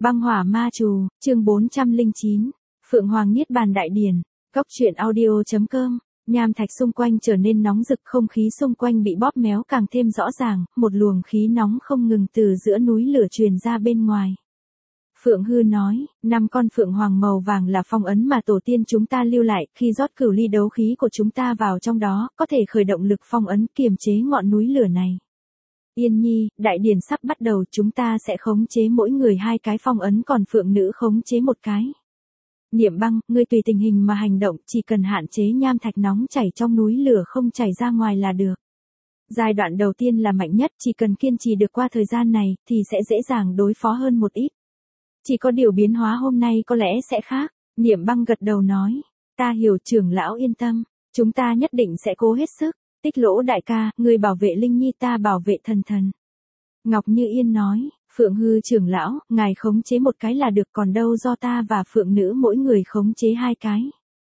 Băng hỏa ma trù, chương 409. Phượng Hoàng Niết Bàn Đại Điển. Cốc truyện audio.com. Nham thạch xung quanh trở nên nóng rực, không khí xung quanh bị bóp méo càng thêm rõ ràng, một luồng khí nóng không ngừng từ giữa núi lửa truyền ra bên ngoài. Phượng Hư nói, 5 con phượng hoàng màu vàng là phong ấn mà tổ tiên chúng ta lưu lại, khi rót cửu ly đấu khí của chúng ta vào trong đó, có thể khởi động lực phong ấn kiềm chế ngọn núi lửa này. Yên nhi, đại điển sắp bắt đầu, chúng ta sẽ khống chế mỗi người 2 cái phong ấn, còn phượng nữ khống chế 1 cái. Niệm Băng, ngươi tùy tình hình mà hành động, chỉ cần hạn chế nham thạch nóng chảy trong núi lửa không chảy ra ngoài là được. Giai đoạn đầu tiên là mạnh nhất, chỉ cần kiên trì được qua thời gian này, thì sẽ dễ dàng đối phó hơn một ít. Chỉ có điều biến hóa hôm nay có lẽ sẽ khác. Niệm Băng gật đầu nói, ta hiểu, trưởng lão yên tâm, chúng ta nhất định sẽ cố hết sức. Tích Lỗ đại ca, ngươi bảo vệ Linh Nhi, ta bảo vệ thần thần. Ngọc Như Yên nói, Phượng Hư trưởng lão, ngài khống chế 1 cái là được, còn đâu do ta và Phượng nữ mỗi người khống chế 2 cái.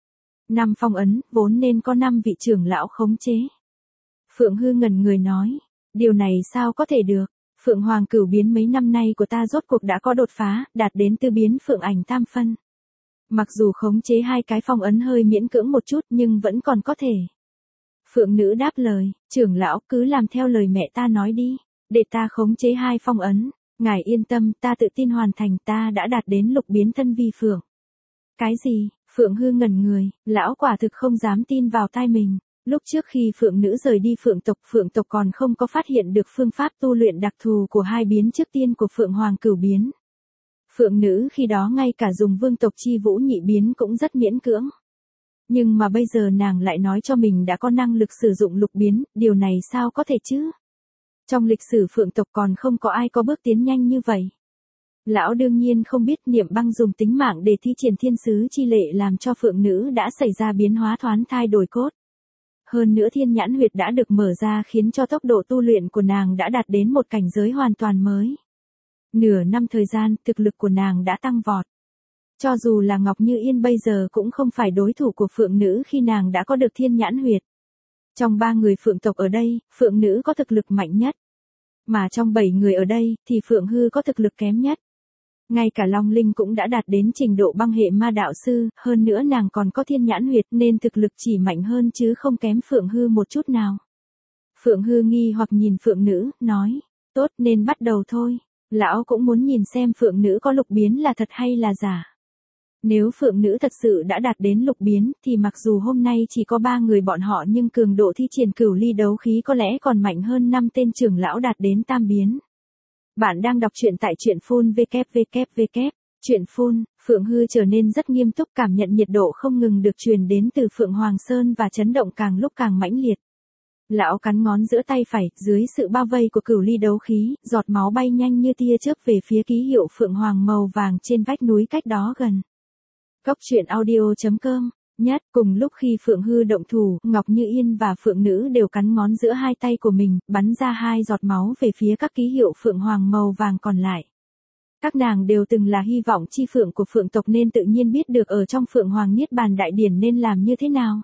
5 phong ấn, vốn nên có 5 vị trưởng lão khống chế. Phượng Hư ngẩn người nói, điều này sao có thể được, Phượng Hoàng cửu biến mấy năm nay của ta rốt cuộc đã có đột phá, đạt đến tư biến Phượng ảnh tam phân. Mặc dù khống chế 2 cái phong ấn hơi miễn cưỡng một chút nhưng vẫn còn có thể. Phượng nữ đáp lời, trưởng lão cứ làm theo lời mẹ ta nói đi, để ta khống chế 2 phong ấn, ngài yên tâm, ta tự tin hoàn thành, ta đã đạt đến lục biến thân vi phượng. Cái gì? Phượng Hư ngẩn người, lão quả thực không dám tin vào tai mình, lúc trước khi phượng nữ rời đi phượng tộc còn không có phát hiện được phương pháp tu luyện đặc thù của 2 biến trước tiên của Phượng Hoàng cửu biến. Phượng nữ khi đó ngay cả dùng vương tộc chi vũ nhị biến cũng rất miễn cưỡng. Nhưng mà bây giờ nàng lại nói cho mình đã có năng lực sử dụng lục biến, điều này sao có thể chứ? Trong lịch sử phượng tộc còn không có ai có bước tiến nhanh như vậy. Lão đương nhiên không biết Niệm Băng dùng tính mạng để thi triển thiên sứ chi lệ làm cho phượng nữ đã xảy ra biến hóa thoán thai đổi cốt. Hơn nữa thiên nhãn huyệt đã được mở ra khiến cho tốc độ tu luyện của nàng đã đạt đến một cảnh giới hoàn toàn mới. Nửa năm thời gian, thực lực của nàng đã tăng vọt. Cho dù là Ngọc Như Yên bây giờ cũng không phải đối thủ của phượng nữ khi nàng đã có được thiên nhãn huyệt. Trong 3 người phượng tộc ở đây, phượng nữ có thực lực mạnh nhất. Mà trong 7 người ở đây, thì Phượng Hư có thực lực kém nhất. Ngay cả Long Linh cũng đã đạt đến trình độ băng hệ ma đạo sư, hơn nữa nàng còn có thiên nhãn huyệt nên thực lực chỉ mạnh hơn chứ không kém Phượng Hư một chút nào. Phượng Hư nghi hoặc nhìn phượng nữ, nói, tốt nên bắt đầu thôi. Lão cũng muốn nhìn xem phượng nữ có lục biến là thật hay là giả. Nếu phượng nữ thật sự đã đạt đến lục biến, thì mặc dù hôm nay chỉ có 3 người bọn họ nhưng cường độ thi triển cửu ly đấu khí có lẽ còn mạnh hơn 5 tên trưởng lão đạt đến tam biến. Bạn đang đọc truyện tại truyện phun www. Truyện phun, Phượng Hư trở nên rất nghiêm túc, cảm nhận nhiệt độ không ngừng được truyền đến từ Phượng Hoàng Sơn và chấn động càng lúc càng mãnh liệt. Lão cắn ngón giữa tay phải, dưới sự bao vây của cửu ly đấu khí, giọt máu bay nhanh như tia chớp về phía ký hiệu Phượng Hoàng màu vàng trên vách núi cách đó gần. Cốc truyện audio.com. Nhất, cùng lúc khi Phượng Hư động thủ, Ngọc Như Yên và Phượng nữ đều cắn ngón giữa 2 tay của mình, bắn ra 2 giọt máu về phía các ký hiệu Phượng Hoàng màu vàng còn lại. Các nàng đều từng là hy vọng chi phượng của phượng tộc nên tự nhiên biết được ở trong Phượng Hoàng Niết Bàn Đại Điển nên làm như thế nào.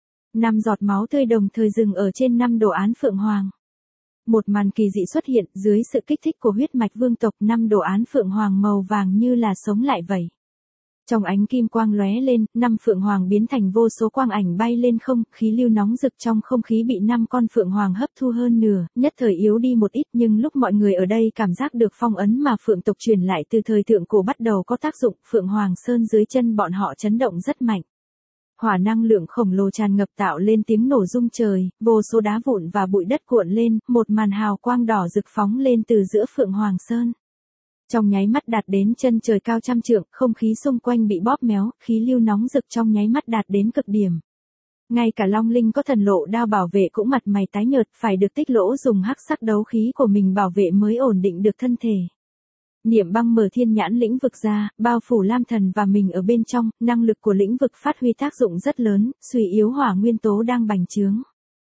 5 giọt máu tươi đồng thời dừng ở trên 5 đồ án Phượng Hoàng. Một màn kỳ dị xuất hiện, dưới sự kích thích của huyết mạch vương tộc, 5 đồ án Phượng Hoàng màu vàng như là sống lại vậy. Trong ánh kim quang lóe lên, 5 phượng hoàng biến thành vô số quang ảnh bay lên không, khí lưu nóng rực trong không khí bị 5 con phượng hoàng hấp thu hơn nửa, nhất thời yếu đi một ít, nhưng lúc mọi người ở đây cảm giác được phong ấn mà phượng tộc truyền lại từ thời thượng cổ bắt đầu có tác dụng, Phượng Hoàng Sơn dưới chân bọn họ chấn động rất mạnh. Hỏa năng lượng khổng lồ tràn ngập tạo lên tiếng nổ rung trời, vô số đá vụn và bụi đất cuộn lên, một màn hào quang đỏ rực phóng lên từ giữa Phượng Hoàng Sơn. Trong nháy mắt đạt đến chân trời cao trăm trượng, không khí xung quanh bị bóp méo, khí lưu nóng rực trong nháy mắt đạt đến cực điểm. Ngay cả Long Linh có thần lộ đao bảo vệ cũng mặt mày tái nhợt, phải được Tích Lỗ dùng hắc sắc đấu khí của mình bảo vệ mới ổn định được thân thể. Niệm Băng mở thiên nhãn lĩnh vực ra, bao phủ Lam Thần và mình ở bên trong, năng lực của lĩnh vực phát huy tác dụng rất lớn, suy yếu hỏa nguyên tố đang bành trướng.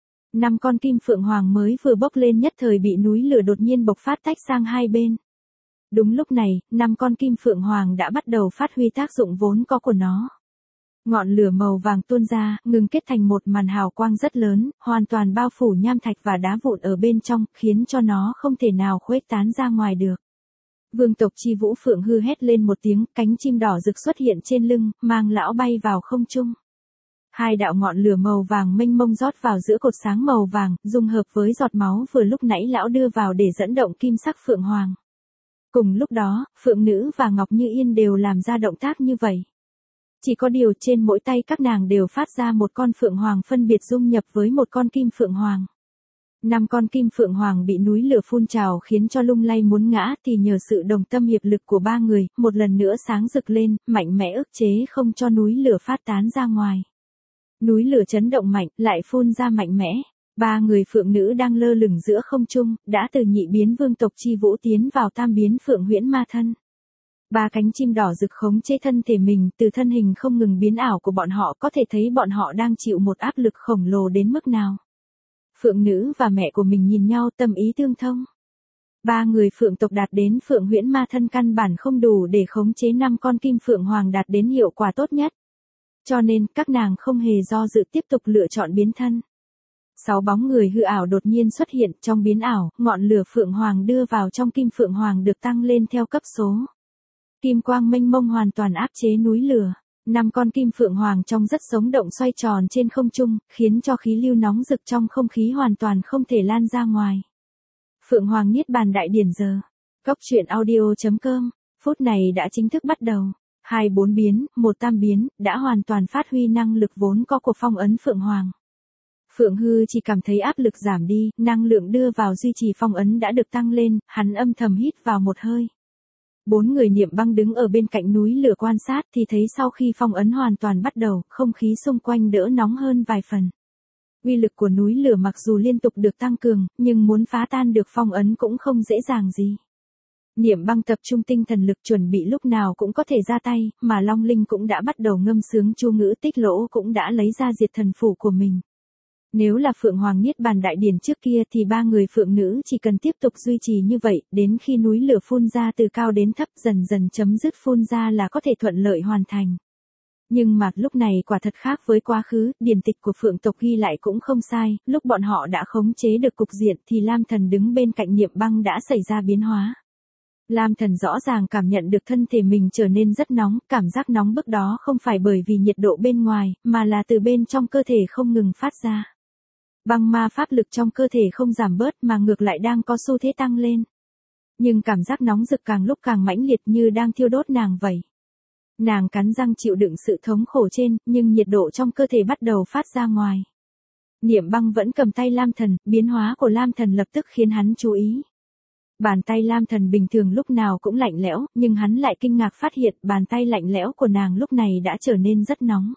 5 con kim phượng hoàng mới vừa bốc lên nhất thời bị núi lửa đột nhiên bộc phát tách sang 2 bên. Đúng lúc này, 5 con kim phượng hoàng đã bắt đầu phát huy tác dụng vốn có của nó. Ngọn lửa màu vàng tuôn ra, ngừng kết thành một màn hào quang rất lớn, hoàn toàn bao phủ nham thạch và đá vụn ở bên trong, khiến cho nó không thể nào khuếch tán ra ngoài được. Vương tộc Chi Vũ Phượng hư hét lên một tiếng, cánh chim đỏ rực xuất hiện trên lưng, mang lão bay vào không trung. Hai đạo ngọn lửa màu vàng mênh mông rót vào giữa cột sáng màu vàng, dung hợp với giọt máu vừa lúc nãy lão đưa vào để dẫn động kim sắc Phượng Hoàng. Cùng lúc đó, Phượng Nữ và Ngọc Như Yên đều làm ra động tác như vậy. Chỉ có điều trên mỗi tay các nàng đều phát ra một con Phượng Hoàng phân biệt dung nhập với một con kim Phượng Hoàng. 5 con kim Phượng Hoàng bị núi lửa phun trào khiến cho lung lay muốn ngã thì nhờ sự đồng tâm hiệp lực của ba người, một lần nữa sáng rực lên, mạnh mẽ ức chế không cho núi lửa phát tán ra ngoài. Núi lửa chấn động mạnh, lại phun ra mạnh mẽ. Ba người Phượng Nữ đang lơ lửng giữa không trung, đã từ nhị biến vương tộc Chi Vũ tiến vào tam biến Phượng Huyễn Ma Thân. Ba cánh chim đỏ rực khống chế thân thể mình, từ thân hình không ngừng biến ảo của bọn họ có thể thấy bọn họ đang chịu một áp lực khổng lồ đến mức nào. Phượng Nữ và mẹ của mình nhìn nhau tâm ý tương thông. Ba người Phượng tộc đạt đến Phượng Huyễn Ma Thân căn bản không đủ để khống chế 5 con kim Phượng Hoàng đạt đến hiệu quả tốt nhất. Cho nên, các nàng không hề do dự tiếp tục lựa chọn biến thân. 6 bóng người hư ảo đột nhiên xuất hiện trong biến ảo, ngọn lửa Phượng Hoàng đưa vào trong kim Phượng Hoàng được tăng lên theo cấp số. Kim quang mênh mông hoàn toàn áp chế núi lửa. 5 con kim Phượng Hoàng trong rất sống động xoay tròn trên không trung, khiến cho khí lưu nóng rực trong không khí hoàn toàn không thể lan ra ngoài. Phượng Hoàng Niết Bàn Đại Điển giờ. Cốc truyện audio.com. Phút này đã chính thức bắt đầu. 2 4 biến, 1 tam biến, đã hoàn toàn phát huy năng lực vốn có của phong ấn Phượng Hoàng. Phượng Hư chỉ cảm thấy áp lực giảm đi, năng lượng đưa vào duy trì phong ấn đã được tăng lên, hắn âm thầm hít vào một hơi. 4 người Niệm Băng đứng ở bên cạnh núi lửa quan sát thì thấy sau khi phong ấn hoàn toàn bắt đầu, không khí xung quanh đỡ nóng hơn vài phần. Uy lực của núi lửa mặc dù liên tục được tăng cường, nhưng muốn phá tan được phong ấn cũng không dễ dàng gì. Niệm Băng tập trung tinh thần lực chuẩn bị lúc nào cũng có thể ra tay, mà Long Linh cũng đã bắt đầu ngâm sướng chu ngữ, Tích Lỗ cũng đã lấy ra diệt thần phủ của mình. Nếu là Phượng Hoàng Niết Bàn Đại Điển trước kia thì ba người Phượng Nữ chỉ cần tiếp tục duy trì như vậy, đến khi núi lửa phun ra từ cao đến thấp dần dần chấm dứt phun ra là có thể thuận lợi hoàn thành. Nhưng mà lúc này quả thật khác với quá khứ, điển tịch của Phượng tộc ghi lại cũng không sai, lúc bọn họ đã khống chế được cục diện thì Lam Thần đứng bên cạnh Niệm Băng đã xảy ra biến hóa. Lam Thần rõ ràng cảm nhận được thân thể mình trở nên rất nóng, cảm giác nóng bức đó không phải bởi vì nhiệt độ bên ngoài, mà là từ bên trong cơ thể không ngừng phát ra. Băng ma pháp lực trong cơ thể không giảm bớt mà ngược lại đang có xu thế tăng lên. Nhưng cảm giác nóng rực càng lúc càng mãnh liệt như đang thiêu đốt nàng vậy. Nàng cắn răng chịu đựng sự thống khổ trên, nhưng nhiệt độ trong cơ thể bắt đầu phát ra ngoài. Niệm Băng vẫn cầm tay Lam Thần, biến hóa của Lam Thần lập tức khiến hắn chú ý. Bàn tay Lam Thần bình thường lúc nào cũng lạnh lẽo, nhưng hắn lại kinh ngạc phát hiện bàn tay lạnh lẽo của nàng lúc này đã trở nên rất nóng.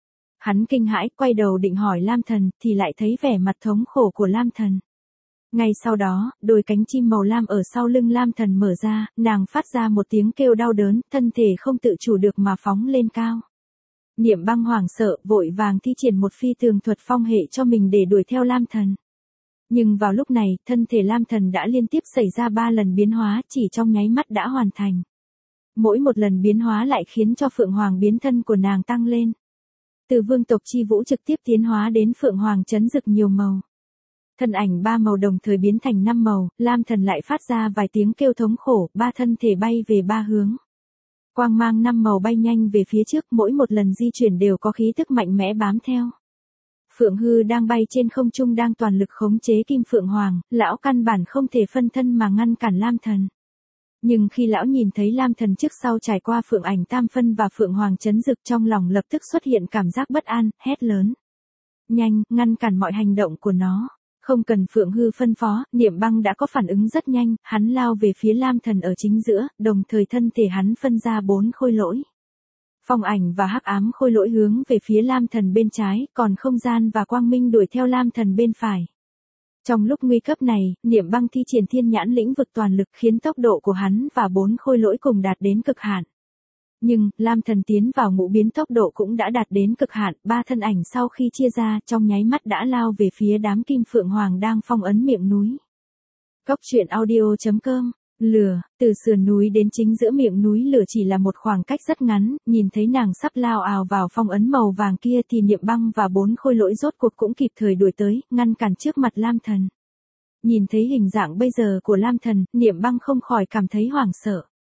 Hắn kinh hãi, quay đầu định hỏi Lam Thần, thì lại thấy vẻ mặt thống khổ của Lam Thần. Ngay sau đó, đôi cánh chim màu lam ở sau lưng Lam Thần mở ra, nàng phát ra một tiếng kêu đau đớn, thân thể không tự chủ được mà phóng lên cao. Niệm Băng hoảng sợ, vội vàng thi triển một phi tường thuật phong hệ cho mình để đuổi theo Lam Thần. Nhưng vào lúc này, thân thể Lam Thần đã liên tiếp xảy ra 3 lần biến hóa, chỉ trong nháy mắt đã hoàn thành. Mỗi một lần biến hóa lại khiến cho Phượng Hoàng biến thân của nàng tăng lên. Từ vương tộc Chi Vũ trực tiếp tiến hóa đến Phượng Hoàng chấn rực nhiều màu. Thân ảnh 3 màu đồng thời biến thành 5 màu, Lam Thần lại phát ra vài tiếng kêu thống khổ, 3 thân thể bay về 3 hướng. Quang mang 5 màu bay nhanh về phía trước, mỗi một lần di chuyển đều có khí tức mạnh mẽ bám theo. Phượng Hư đang bay trên không trung đang toàn lực khống chế kim Phượng Hoàng, lão căn bản không thể phân thân mà ngăn cản Lam Thần. Nhưng khi lão nhìn thấy Lam Thần trước sau trải qua Phượng Ảnh Tam Phân và Phượng Hoàng chấn rực trong lòng lập tức xuất hiện cảm giác bất an, hét lớn. Nhanh, ngăn cản mọi hành động của nó. Không cần Phượng Hư phân phó, Niệm Băng đã có phản ứng rất nhanh, hắn lao về phía Lam Thần ở chính giữa, đồng thời thân thể hắn phân ra 4 khôi lỗi. Phong Ảnh và Hắc Ám khôi lỗi hướng về phía Lam Thần bên trái, còn Không Gian và Quang Minh đuổi theo Lam Thần bên phải. Trong lúc nguy cấp này, Niệm Băng thi triển Thiên Nhãn lĩnh vực toàn lực khiến tốc độ của hắn và 4 khôi lỗi cùng đạt đến cực hạn. Nhưng, Lam Thần tiến vào ngũ biến tốc độ cũng đã đạt đến cực hạn, 3 thân ảnh sau khi chia ra, trong nháy mắt đã lao về phía đám kim Phượng Hoàng đang phong ấn miệng núi. Cốc truyện audio.com. Lửa, từ sườn núi đến chính giữa miệng núi lửa chỉ là một khoảng cách rất ngắn, nhìn thấy nàng sắp lao ào vào phong ấn màu vàng kia thì Niệm Băng và 4 khôi lỗi rốt cuộc cũng kịp thời đuổi tới, ngăn cản trước mặt Lam Thần. Nhìn thấy hình dạng bây giờ của Lam Thần, Niệm Băng không khỏi cảm thấy hoảng sợ.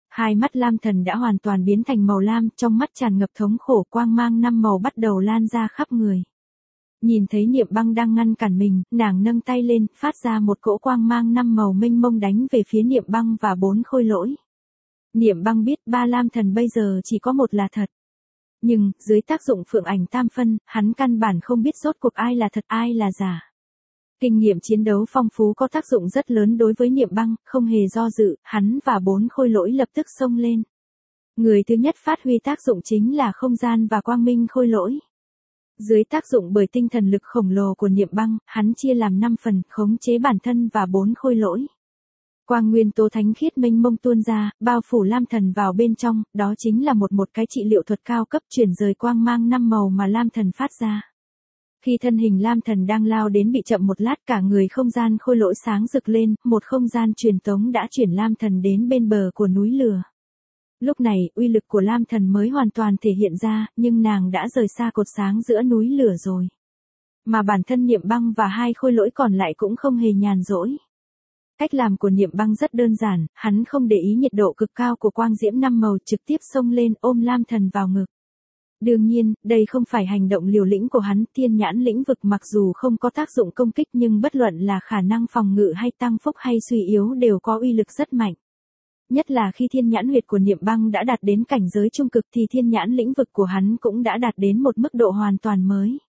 Hai mắt Lam Thần đã hoàn toàn biến thành màu lam, trong mắt tràn ngập thống khổ, quang mang 5 màu bắt đầu lan ra khắp người. Nhìn thấy Niệm Băng đang ngăn cản mình, nàng nâng tay lên, phát ra một cỗ quang mang 5 màu mênh mông đánh về phía Niệm Băng và 4 khôi lỗi. Niệm Băng biết ba Lam Thần bây giờ chỉ có một là thật. Nhưng, dưới tác dụng Phượng Ảnh Tam Phân, hắn căn bản không biết rốt cuộc ai là thật ai là giả. Kinh nghiệm chiến đấu phong phú có tác dụng rất lớn đối với Niệm Băng, không hề do dự, hắn và 4 khôi lỗi lập tức xông lên. Người thứ nhất phát huy tác dụng chính là không gian và quang minh khôi lỗi. Dưới tác dụng bởi tinh thần lực khổng lồ của Niệm Băng, hắn chia làm 5 phần, khống chế bản thân và 4 khôi lỗi. Quang nguyên tố thánh khiết mênh mông tuôn ra, bao phủ Lam Thần vào bên trong, đó chính là một cái trị liệu thuật cao cấp chuyển rời quang mang 5 màu mà Lam Thần phát ra. Khi thân hình Lam Thần đang lao đến bị chậm một lát, cả người không gian khôi lỗi sáng rực lên, một không gian truyền tống đã chuyển Lam Thần đến bên bờ của núi lửa. Lúc này, uy lực của Lam Thần mới hoàn toàn thể hiện ra, nhưng nàng đã rời xa cột sáng giữa núi lửa rồi. Mà bản thân Niệm Băng và 2 khôi lỗi còn lại cũng không hề nhàn rỗi. Cách làm của Niệm Băng rất đơn giản, hắn không để ý nhiệt độ cực cao của quang diễm 5 màu, trực tiếp xông lên ôm Lam Thần vào ngực. Đương nhiên, đây không phải hành động liều lĩnh của hắn, thiên nhãn lĩnh vực mặc dù không có tác dụng công kích nhưng bất luận là khả năng phòng ngự hay tăng phúc hay suy yếu đều có uy lực rất mạnh. Nhất là khi thiên nhãn huyệt của Niệm Băng đã đạt đến cảnh giới trung cực thì thiên nhãn lĩnh vực của hắn cũng đã đạt đến một mức độ hoàn toàn mới.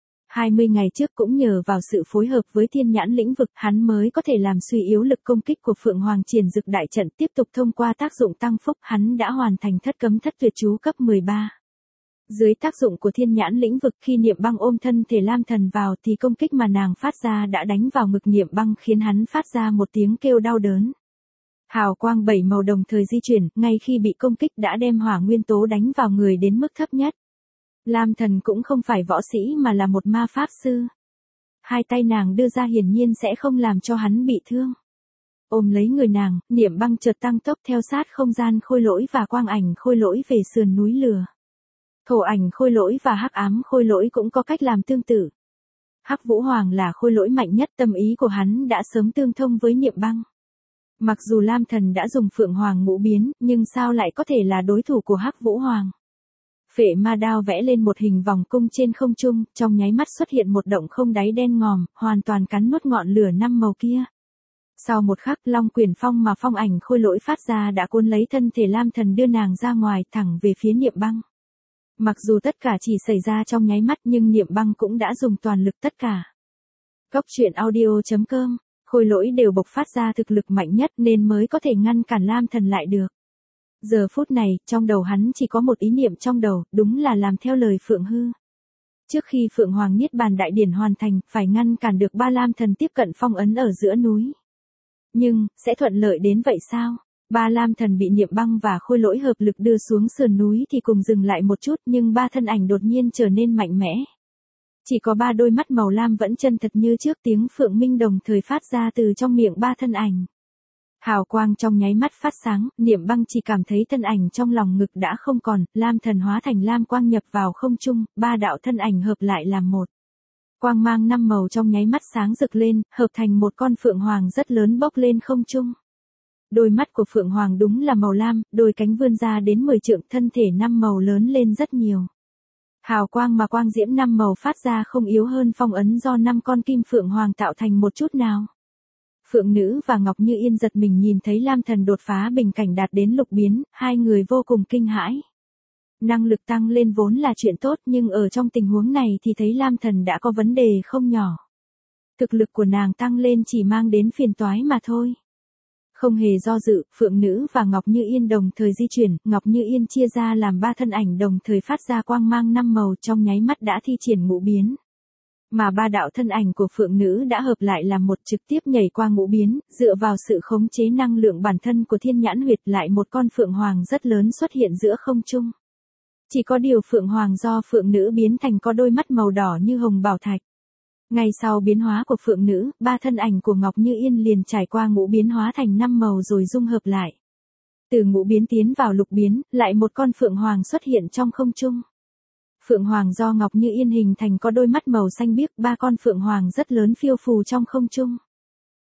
20 ngày trước cũng nhờ vào sự phối hợp với thiên nhãn lĩnh vực hắn mới có thể làm suy yếu lực công kích của Phượng Hoàng Triển Dực đại trận, tiếp tục thông qua tác dụng tăng phúc hắn đã hoàn thành thất cấm thất tuyệt chú cấp 13. Dưới tác dụng của thiên nhãn lĩnh vực khi Niệm Băng ôm thân thể Lam Thần vào thì công kích mà nàng phát ra đã đánh vào ngực Niệm Băng khiến hắn phát ra một tiếng kêu đau đớn. Hào quang 7 màu đồng thời di chuyển, ngay khi bị công kích đã đem hỏa nguyên tố đánh vào người đến mức thấp nhất. Lam Thần cũng không phải võ sĩ mà là một ma pháp sư. 2 tay nàng đưa ra hiển nhiên sẽ không làm cho hắn bị thương. Ôm lấy người nàng, Niệm Băng chợt tăng tốc theo sát không gian khôi lỗi và quang ảnh khôi lỗi về sườn núi lửa. Thổ ảnh khôi lỗi và hắc ám khôi lỗi cũng có cách làm tương tự. Hắc Vũ Hoàng là khôi lỗi mạnh nhất, tâm ý của hắn đã sớm tương thông với Niệm Băng. Mặc dù Lam Thần đã dùng Phượng Hoàng ngũ biến, nhưng sao lại có thể là đối thủ của Hắc Vũ Hoàng? Phệ ma đao vẽ lên một hình vòng cung trên không trung, trong nháy mắt xuất hiện một động không đáy đen ngòm, hoàn toàn cắn nuốt ngọn lửa 5 màu kia. Sau một khắc, long quyền phong mà phong ảnh khôi lỗi phát ra đã cuốn lấy thân thể Lam Thần đưa nàng ra ngoài thẳng về phía Niệm Băng. Mặc dù tất cả chỉ xảy ra trong nháy mắt nhưng Niệm Băng cũng đã dùng toàn lực tất cả. Cốc truyện audio.com, khôi lỗi đều bộc phát ra thực lực mạnh nhất nên mới có thể ngăn cản Lam Thần lại được. Giờ phút này, trong đầu hắn chỉ có một ý niệm trong đầu, đúng là làm theo lời Phượng Hư. Trước khi Phượng Hoàng Niết Bàn Đại Điển hoàn thành, phải ngăn cản được ba Lam Thần tiếp cận phong ấn ở giữa núi. Nhưng, sẽ thuận lợi đến vậy sao? Ba Lam Thần bị Niệm Băng và khôi lỗi hợp lực đưa xuống sườn núi thì cùng dừng lại một chút nhưng ba thân ảnh đột nhiên trở nên mạnh mẽ. Chỉ có 3 đôi mắt màu lam vẫn chân thật như trước, tiếng Phượng Minh đồng thời phát ra từ trong miệng ba thân ảnh. Hào quang trong nháy mắt phát sáng, Niệm Băng chỉ cảm thấy thân ảnh trong lòng ngực đã không còn, Lam Thần hóa thành lam quang nhập vào không trung, 3 đạo thân ảnh hợp lại làm một. Quang mang 5 màu trong nháy mắt sáng rực lên, hợp thành một con Phượng Hoàng rất lớn bốc lên không trung. Đôi mắt của Phượng Hoàng đúng là màu lam, đôi cánh vươn ra đến 10 trượng, thân thể 5 màu lớn lên rất nhiều. Hào quang mà quang diễm 5 màu phát ra không yếu hơn phong ấn do 5 con kim Phượng Hoàng tạo thành một chút nào. Phượng Nữ và Ngọc Như Yên giật mình nhìn thấy Lam Thần đột phá bình cảnh đạt đến lục biến, hai người vô cùng kinh hãi. Năng lực tăng lên vốn là chuyện tốt nhưng ở trong tình huống này thì thấy Lam Thần đã có vấn đề không nhỏ. Thực lực của nàng tăng lên chỉ mang đến phiền toái mà thôi. Không hề do dự, Phượng Nữ và Ngọc Như Yên đồng thời di chuyển, Ngọc Như Yên chia ra làm 3 thân ảnh đồng thời phát ra quang mang 5 màu trong nháy mắt đã thi triển ngũ biến. Mà 3 đạo thân ảnh của Phượng Nữ đã hợp lại làm một, trực tiếp nhảy qua ngũ biến, dựa vào sự khống chế năng lượng bản thân của thiên nhãn huyệt lại một con Phượng Hoàng rất lớn xuất hiện giữa không trung. Chỉ có điều Phượng Hoàng do Phượng Nữ biến thành có đôi mắt màu đỏ như hồng bảo thạch. Ngay sau biến hóa của Phượng Nữ, 3 thân ảnh của Ngọc Như Yên liền trải qua ngũ biến hóa thành 5 màu rồi dung hợp lại. Từ ngũ biến tiến vào lục biến, lại một con Phượng Hoàng xuất hiện trong không trung. Phượng Hoàng do Ngọc Như Yên hình thành có đôi mắt màu xanh biếc, 3 con Phượng Hoàng rất lớn phiêu phù trong không trung.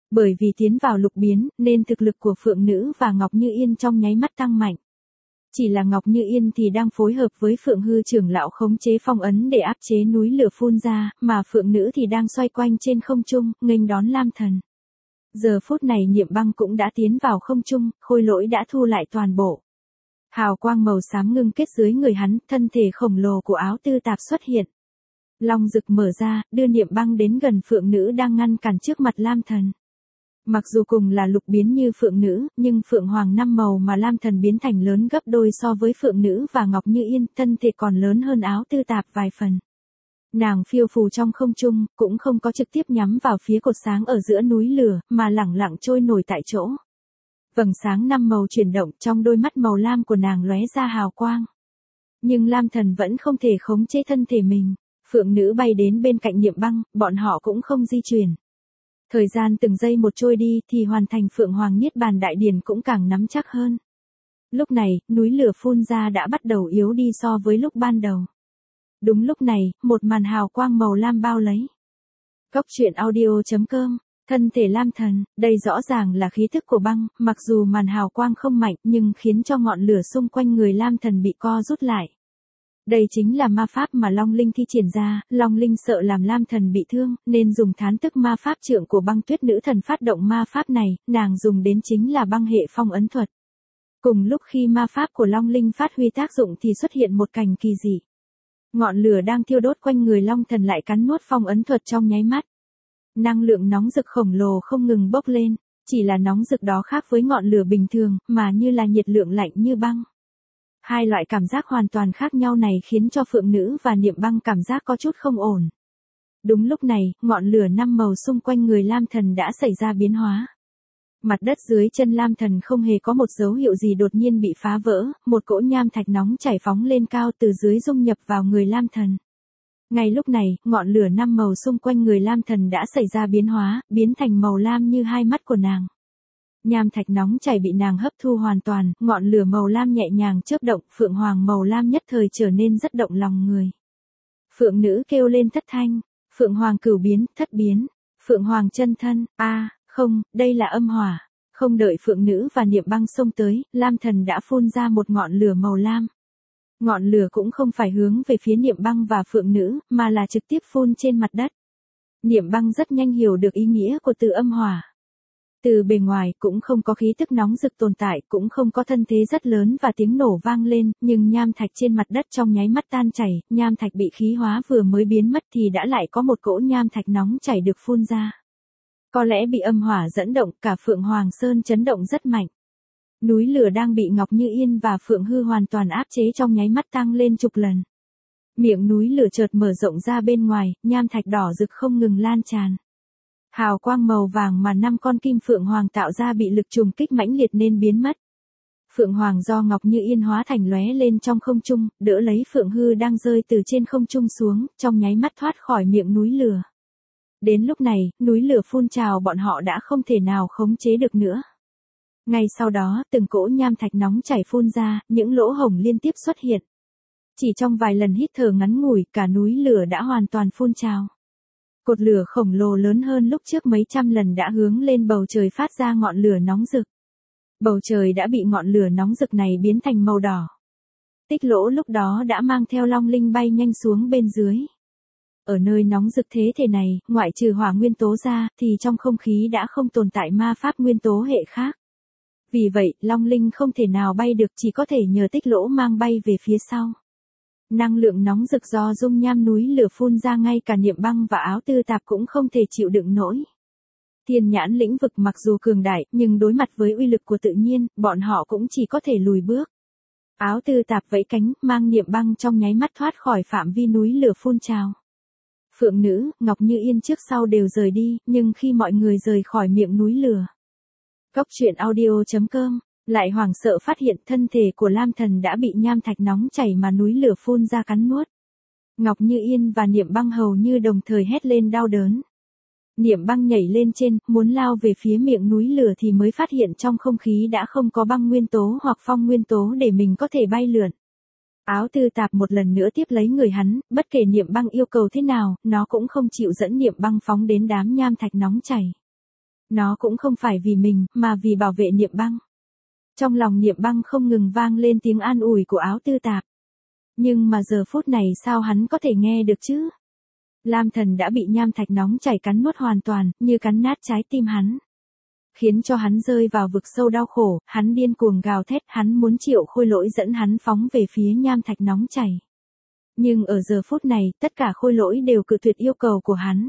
Bởi vì tiến vào lục biến, nên thực lực của Phượng Nữ và Ngọc Như Yên trong nháy mắt tăng mạnh. Chỉ là Ngọc Như Yên thì đang phối hợp với Phượng Hư trưởng lão khống chế phong ấn để áp chế núi lửa phun ra, mà Phượng Nữ thì đang xoay quanh trên không trung, nghênh đón Lam Thần. Giờ phút này Niệm Băng cũng đã tiến vào không trung, Khôi Lỗi đã thu lại toàn bộ. Hào quang màu xám ngưng kết dưới người hắn, thân thể khổng lồ của Áo Tư Tạp xuất hiện. Long rực mở ra, đưa Niệm Băng đến gần Phượng Nữ đang ngăn cản trước mặt Lam Thần. Mặc dù cùng là lục biến như Phượng Nữ, nhưng Phượng Hoàng 5 màu mà Lam Thần biến thành lớn gấp đôi so với Phượng Nữ và Ngọc Như Yên, thân thể còn lớn hơn Áo Tư Tạp vài phần. Nàng phiêu phù trong không trung, cũng không có trực tiếp nhắm vào phía cột sáng ở giữa núi lửa, mà lẳng lặng trôi nổi tại chỗ. Vầng sáng 5 màu chuyển động, trong đôi mắt màu lam của nàng lóe ra hào quang. Nhưng Lam Thần vẫn không thể khống chế thân thể mình. Phượng Nữ bay đến bên cạnh Niệm Băng, bọn họ cũng không di chuyển. Thời gian từng giây một trôi đi thì hoàn thành Phượng Hoàng Niết Bàn Đại Điển cũng càng nắm chắc hơn. Lúc này, núi lửa phun ra đã bắt đầu yếu đi so với lúc ban đầu. Đúng lúc này, một màn hào quang màu lam bao lấy. Cốc truyện audio.com, thân thể Lam Thần, đây rõ ràng là khí thức của băng, mặc dù màn hào quang không mạnh nhưng khiến cho ngọn lửa xung quanh người Lam Thần bị co rút lại. Đây chính là ma pháp mà Long Linh thi triển ra, Long Linh sợ làm Lam Thần bị thương, nên dùng thán tức ma pháp trượng của Băng Tuyết Nữ Thần phát động ma pháp này, nàng dùng đến chính là băng hệ phong ấn thuật. Cùng lúc khi ma pháp của Long Linh phát huy tác dụng thì xuất hiện một cảnh kỳ dị. Ngọn lửa đang thiêu đốt quanh người Long Thần lại cắn nuốt phong ấn thuật trong nháy mắt. Năng lượng nóng rực khổng lồ không ngừng bốc lên, chỉ là nóng rực đó khác với ngọn lửa bình thường, mà như là nhiệt lượng lạnh như băng. Hai loại cảm giác hoàn toàn khác nhau này khiến cho Phượng Nữ và Niệm Băng cảm giác có chút không ổn. Đúng lúc này, ngọn lửa 5 màu xung quanh người Lam Thần đã xảy ra biến hóa. Mặt đất dưới chân Lam Thần không hề có một dấu hiệu gì đột nhiên bị phá vỡ, một cỗ nham thạch nóng chảy phóng lên cao từ dưới dung nhập vào người Lam Thần. Ngay lúc này, ngọn lửa 5 màu xung quanh người Lam Thần đã xảy ra biến hóa, biến thành màu lam như hai mắt của nàng. Nham thạch nóng chảy bị nàng hấp thu hoàn toàn, ngọn lửa màu lam nhẹ nhàng chớp động, Phượng Hoàng màu lam nhất thời trở nên rất động lòng người. Phượng Nữ kêu lên thất thanh, Phượng Hoàng cửu biến, thất biến, Phượng Hoàng chân thân, không, đây là âm hỏa. Không đợi Phượng Nữ và Niệm Băng xông tới, Lam Thần đã phun ra một ngọn lửa màu lam. Ngọn lửa cũng không phải hướng về phía Niệm Băng và Phượng Nữ, mà là trực tiếp phun trên mặt đất. Niệm Băng rất nhanh hiểu được ý nghĩa của từ âm hỏa. Từ bề ngoài cũng không có khí tức nóng rực tồn tại, cũng không có thân thế rất lớn và tiếng nổ vang lên, nhưng nham thạch trên mặt đất trong nháy mắt tan chảy, nham thạch bị khí hóa vừa mới biến mất thì đã lại có một cỗ nham thạch nóng chảy được phun ra. Có lẽ bị âm hỏa dẫn động, cả Phượng Hoàng Sơn chấn động rất mạnh. Núi lửa đang bị Ngọc Như Yên và Phượng Hư hoàn toàn áp chế trong nháy mắt tăng lên chục lần. Miệng núi lửa chợt mở rộng ra bên ngoài, nham thạch đỏ rực không ngừng lan tràn. Hào quang màu vàng mà 5 con kim Phượng Hoàng tạo ra bị lực trùng kích mãnh liệt nên biến mất. Phượng Hoàng do Ngọc Như Yên hóa thành lóe lên trong không trung, đỡ lấy Phượng Hư đang rơi từ trên không trung xuống, trong nháy mắt thoát khỏi miệng núi lửa. Đến lúc này, núi lửa phun trào bọn họ đã không thể nào khống chế được nữa. Ngay sau đó, từng cỗ nham thạch nóng chảy phun ra, những lỗ hổng liên tiếp xuất hiện. Chỉ trong vài lần hít thở ngắn ngủi, cả núi lửa đã hoàn toàn phun trào. Cột lửa khổng lồ lớn hơn lúc trước mấy trăm lần đã hướng lên bầu trời phát ra ngọn lửa nóng rực. Bầu trời đã bị ngọn lửa nóng rực này biến thành màu đỏ. Tích Lỗ lúc đó đã mang theo Long Linh bay nhanh xuống bên dưới. Ở nơi nóng rực thế thể này, ngoại trừ hỏa nguyên tố ra, thì trong không khí đã không tồn tại ma pháp nguyên tố hệ khác. Vì vậy, Long Linh không thể nào bay được, chỉ có thể nhờ Tích Lỗ mang bay về phía sau. Năng lượng nóng rực do dung nham núi lửa phun ra ngay cả Niệm Băng và Áo Tư Tạp cũng không thể chịu đựng nổi. Thiên nhãn lĩnh vực mặc dù cường đại, nhưng đối mặt với uy lực của tự nhiên, bọn họ cũng chỉ có thể lùi bước. Áo Tư Tạp vẫy cánh, mang Niệm Băng trong nháy mắt thoát khỏi phạm vi núi lửa phun trào. Phượng Nữ, Ngọc Như Yên trước sau đều rời đi, nhưng khi mọi người rời khỏi miệng núi lửa, Cốc truyện audio.com lại hoảng sợ phát hiện thân thể của Lam Thần đã bị nham thạch nóng chảy mà núi lửa phun ra cắn nuốt. Ngọc Như Yên và Niệm Băng hầu như đồng thời hét lên đau đớn. Niệm Băng nhảy lên trên, muốn lao về phía miệng núi lửa thì mới phát hiện trong không khí đã không có băng nguyên tố hoặc phong nguyên tố để mình có thể bay lượn. Áo Tư Tạp một lần nữa tiếp lấy người hắn, bất kể Niệm Băng yêu cầu thế nào, nó cũng không chịu dẫn Niệm Băng phóng đến đám nham thạch nóng chảy. Nó cũng không phải vì mình, mà vì bảo vệ Niệm Băng. Trong lòng Niệm Băng không ngừng vang lên tiếng an ủi của Áo Tư Tạp. Nhưng mà giờ phút này sao hắn có thể nghe được chứ? Lam Thần đã bị nham thạch nóng chảy cắn nuốt hoàn toàn, như cắn nát trái tim hắn. Khiến cho hắn rơi vào vực sâu đau khổ, hắn điên cuồng gào thét, hắn muốn Triệu Khôi Lỗi dẫn hắn phóng về phía nham thạch nóng chảy. Nhưng ở giờ phút này, tất cả Khôi Lỗi đều cự tuyệt yêu cầu của hắn.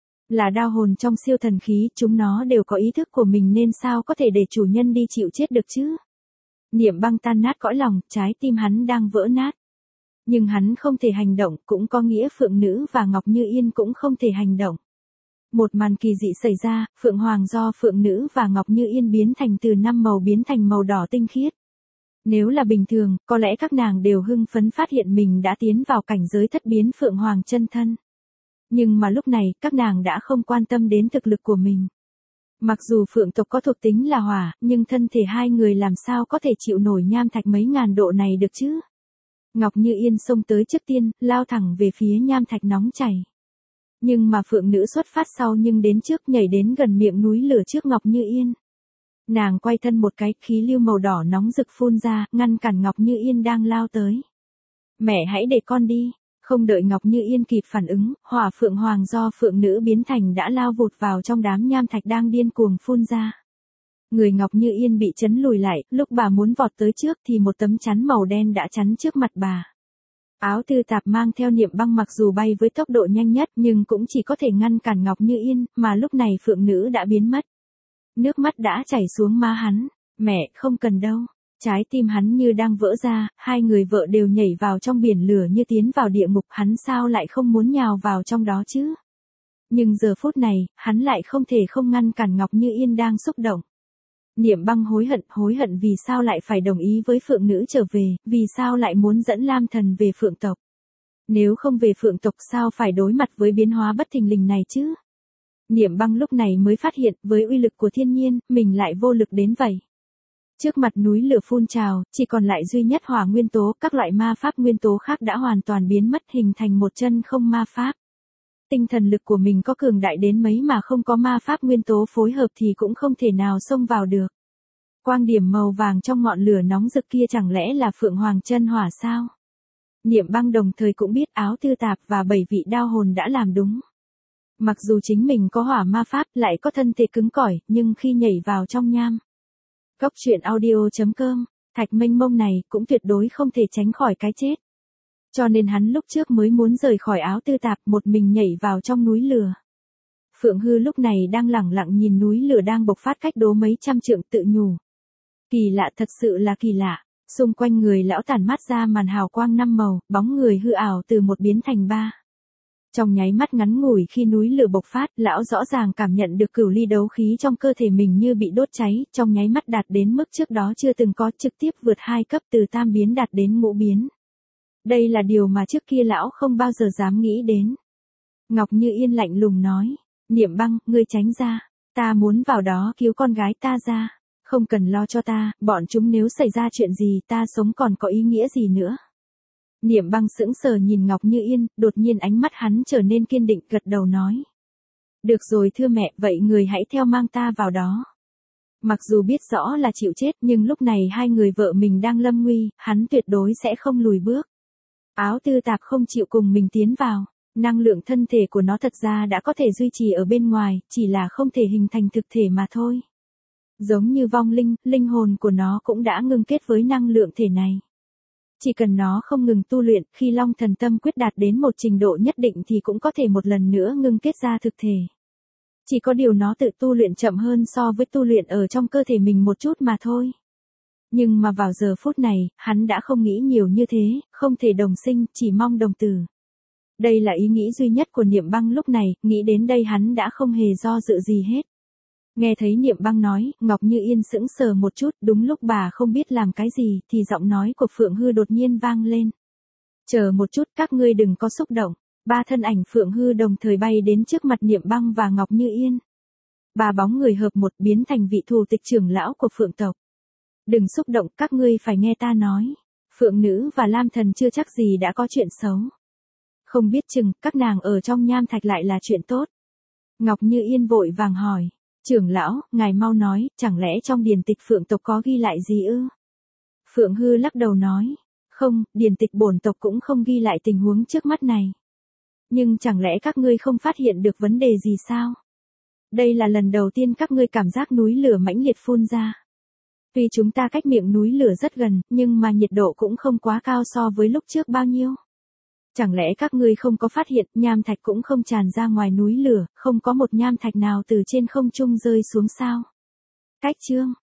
Là đao hồn trong siêu thần khí, chúng nó đều có ý thức của mình nên sao có thể để chủ nhân đi chịu chết được chứ? Niệm Băng tan nát cõi lòng, trái tim hắn đang vỡ nát. Nhưng hắn không thể hành động, cũng có nghĩa Phượng Nữ và Ngọc Như Yên cũng không thể hành động. Một màn kỳ dị xảy ra, Phượng Hoàng do Phượng Nữ và Ngọc Như Yên biến thành từ 5 màu biến thành màu đỏ tinh khiết. Nếu là bình thường, có lẽ các nàng đều hưng phấn phát hiện mình đã tiến vào cảnh giới thất biến Phượng Hoàng chân thân. Nhưng mà lúc này, các nàng đã không quan tâm đến thực lực của mình. Mặc dù Phượng tộc có thuộc tính là hỏa, nhưng thân thể hai người làm sao có thể chịu nổi nham thạch mấy ngàn độ này được chứ? Ngọc Như Yên xông tới trước tiên, lao thẳng về phía nham thạch nóng chảy. Nhưng mà Phượng Nữ xuất phát sau nhưng đến trước nhảy đến gần miệng núi lửa trước Ngọc Như Yên. Nàng quay thân một cái, khí lưu màu đỏ nóng rực phun ra, ngăn cản Ngọc Như Yên đang lao tới. Mẹ hãy để con đi. Không đợi Ngọc Như Yên kịp phản ứng, hỏa Phượng Hoàng do Phượng Nữ biến thành đã lao vụt vào trong đám nham thạch đang điên cuồng phun ra. Người Ngọc Như Yên bị chấn lùi lại, lúc bà muốn vọt tới trước thì một tấm chắn màu đen đã chắn trước mặt bà. Áo Tư Tạp mang theo Niệm Băng mặc dù bay với tốc độ nhanh nhất nhưng cũng chỉ có thể ngăn cản Ngọc Như Yên, mà lúc này Phượng Nữ đã biến mất. Nước mắt đã chảy xuống má hắn, mẹ không cần đâu. Trái tim hắn như đang vỡ ra, hai người vợ đều nhảy vào trong biển lửa như tiến vào địa ngục, hắn sao lại không muốn nhào vào trong đó chứ? Nhưng giờ phút này, hắn lại không thể không ngăn cản Ngọc Như Yên đang xúc động. Niệm Băng hối hận vì sao lại phải đồng ý với Phượng Nữ trở về, vì sao lại muốn dẫn Lam Thần về Phượng tộc. Nếu không về Phượng tộc sao phải đối mặt với biến hóa bất thình lình này chứ? Niệm Băng lúc này mới phát hiện, với uy lực của thiên nhiên, mình lại vô lực đến vậy. Trước mặt núi lửa phun trào, chỉ còn lại duy nhất hỏa nguyên tố, các loại ma pháp nguyên tố khác đã hoàn toàn biến mất hình thành một chân không ma pháp. Tinh thần lực của mình có cường đại đến mấy mà không có ma pháp nguyên tố phối hợp thì cũng không thể nào xông vào được. Quang điểm màu vàng trong ngọn lửa nóng rực kia chẳng lẽ là Phượng Hoàng chân hỏa sao? Niệm Băng đồng thời cũng biết Áo Tư Tạp và 7 vị đao hồn đã làm đúng. Mặc dù chính mình có hỏa ma pháp lại có thân thể cứng cỏi, nhưng khi nhảy vào trong nham. Cốc truyện audio.com, thạch mênh mông này cũng tuyệt đối không thể tránh khỏi cái chết. Cho nên hắn lúc trước mới muốn rời khỏi Áo Tư Tạp một mình nhảy vào trong núi lửa. Phượng Hư lúc này đang lẳng lặng nhìn núi lửa đang bộc phát cách đó mấy trăm trượng tự nhủ. Kỳ lạ, thật sự là kỳ lạ. Xung quanh người lão tản mát ra màn hào quang 5 màu, bóng người hư ảo từ 1 biến thành 3. Trong nháy mắt ngắn ngủi khi núi lửa bộc phát, lão rõ ràng cảm nhận được cửu ly đấu khí trong cơ thể mình như bị đốt cháy, trong nháy mắt đạt đến mức trước đó chưa từng có, trực tiếp vượt 2 cấp từ tam biến đạt đến ngũ biến. Đây là điều mà trước kia lão không bao giờ dám nghĩ đến. Ngọc Như Yên lạnh lùng nói, Niệm Băng, ngươi tránh ra, ta muốn vào đó cứu con gái ta ra, không cần lo cho ta, bọn chúng nếu xảy ra chuyện gì ta sống còn có ý nghĩa gì nữa. Niệm Băng sững sờ nhìn Ngọc Như Yên, đột nhiên ánh mắt hắn trở nên kiên định, gật đầu nói. Được rồi thưa mẹ, vậy người hãy theo mang ta vào đó. Mặc dù biết rõ là chịu chết nhưng lúc này hai người vợ mình đang lâm nguy, hắn tuyệt đối sẽ không lùi bước. Áo Tư Tạp không chịu cùng mình tiến vào, năng lượng thân thể của nó thật ra đã có thể duy trì ở bên ngoài, chỉ là không thể hình thành thực thể mà thôi. Giống như vong linh, linh hồn của nó cũng đã ngưng kết với năng lượng thể này. Chỉ cần nó không ngừng tu luyện, khi Long Thần Tâm quyết đạt đến một trình độ nhất định thì cũng có thể một lần nữa ngưng kết ra thực thể. Chỉ có điều nó tự tu luyện chậm hơn so với tu luyện ở trong cơ thể mình một chút mà thôi. Nhưng mà vào giờ phút này, hắn đã không nghĩ nhiều như thế, không thể đồng sinh, chỉ mong đồng tử. Đây là ý nghĩ duy nhất của Niệm Băng lúc này, nghĩ đến đây hắn đã không hề do dự gì hết. Nghe thấy Niệm Băng nói, Ngọc Như Yên sững sờ một chút, đúng lúc bà không biết làm cái gì, thì giọng nói của Phượng Hư đột nhiên vang lên. Chờ một chút, các ngươi đừng có xúc động. 3 thân ảnh Phượng Hư đồng thời bay đến trước mặt Niệm Băng và Ngọc Như Yên. 3 bóng người hợp một biến thành vị thủ tịch trưởng lão của Phượng tộc. Đừng xúc động, các ngươi phải nghe ta nói. Phượng Nữ và Lam Thần chưa chắc gì đã có chuyện xấu. Không biết chừng, các nàng ở trong nham thạch lại là chuyện tốt. Ngọc Như Yên vội vàng hỏi. Trưởng lão, ngài mau nói, chẳng lẽ trong điển tịch Phượng tộc có ghi lại gì ư? Phượng Hư lắc đầu nói, không, điển tịch bổn tộc cũng không ghi lại tình huống trước mắt này. Nhưng chẳng lẽ các ngươi không phát hiện được vấn đề gì sao? Đây là lần đầu tiên các ngươi cảm giác núi lửa mãnh liệt phun ra. Tuy chúng ta cách miệng núi lửa rất gần, nhưng mà nhiệt độ cũng không quá cao so với lúc trước bao nhiêu. Chẳng lẽ các ngươi không có phát hiện nham thạch cũng không tràn ra ngoài núi lửa, không có một nham thạch nào từ trên không trung rơi xuống sao? Cách chương